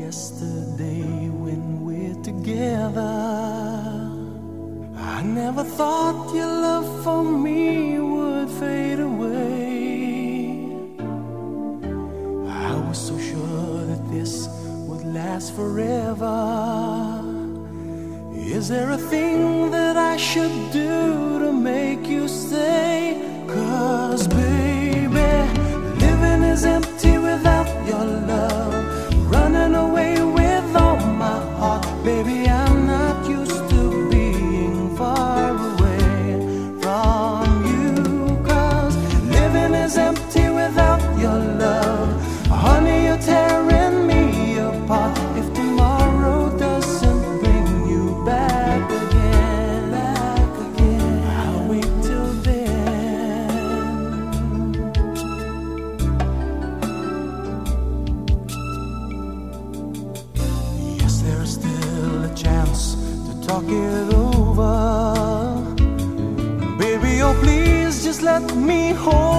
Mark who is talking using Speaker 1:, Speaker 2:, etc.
Speaker 1: yesterday when we're together. I never thought your love for me would fade away. I was so sure that this would last forever. Is there a thing that I should do to make you stay? 'Cause baby, living is empty without your love. Running away with all my heart. Baby, I'm not used to being far away from you. 'Cause living is empty without your love. Honey, you're tearing me apart. If tomorrow doesn't bring you back again, I'll wait till then. Yes, there's still a chance to talk it over. Baby, oh please just let me hold